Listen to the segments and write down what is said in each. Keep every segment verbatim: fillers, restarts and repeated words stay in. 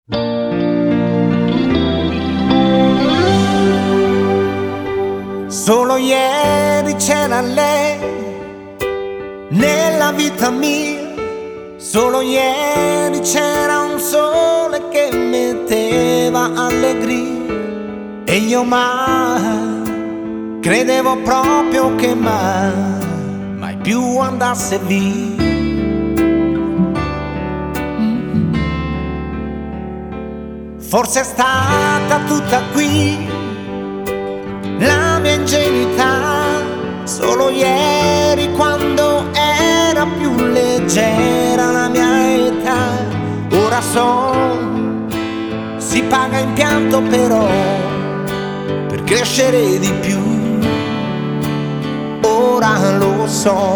Solo ieri c'era lei nella vita mia, solo ieri c'era un sole che metteva allegria e io mai credevo proprio che mai, mai più andasse via. Forse è stata tutta qui la mia ingenuità, solo ieri quando era più leggera la mia età. Ora so, si paga in pianto però per crescere di più. Ora lo so,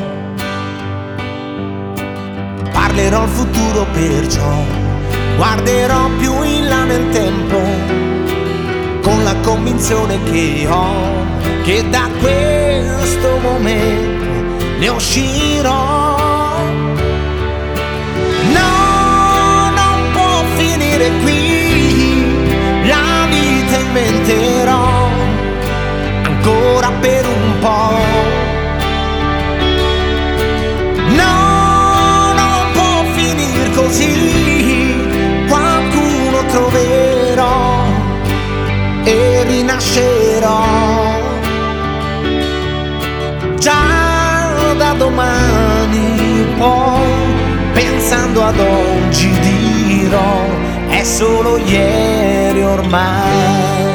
parlerò al futuro perciò, guarderò più in là nel tempo con la convinzione che ho, che da questo momento ne uscirò. No, non può finire qui, la vita inventerò ancora per un po'. No, non può finire così, qualcuno troverò e rinascerò. Già da domani poi, pensando ad oggi dirò, è solo ieri ormai.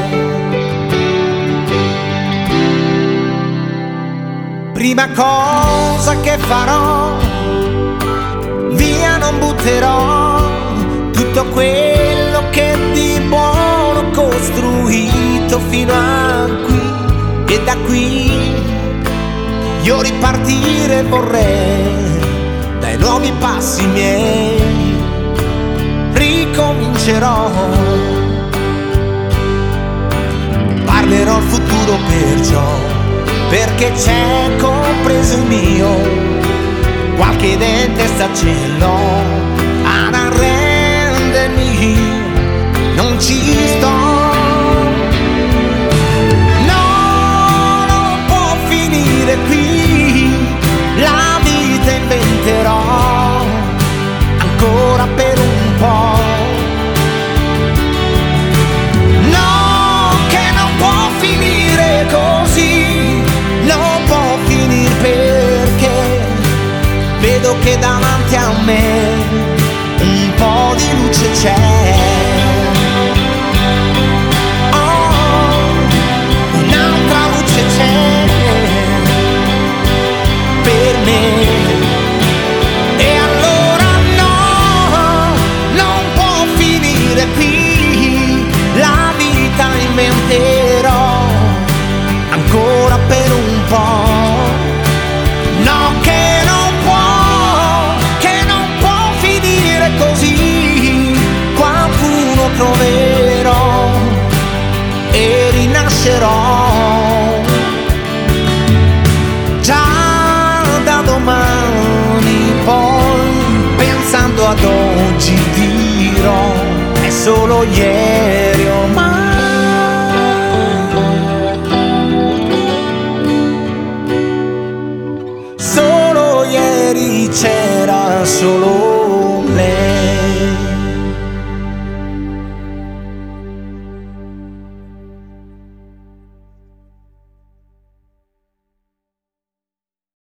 Prima cosa che farò, via non butterò tutto quello che di buono ho costruito fino a qui, e da qui io ripartire vorrei dai nuovi passi miei. Ricomincerò, parlerò al futuro perciò, perché c'è compreso il mio, qualche dente sta ce l'ho ad arrendermi, non ci sto. No, non può finire qui, la vita inventerò ancora per un po'. No, che non può finire così, non può finire perché vedo che davanti a me un po' di luce c'è. Oh, un'altra luce c'è per me. E allora no, non può finire qui, la vita inventerò ancora per un po'. No, che non può, che non può finire così, qualcuno troverò e rinascerò. Già da domani poi, pensando ad oggi dirò, è solo ieri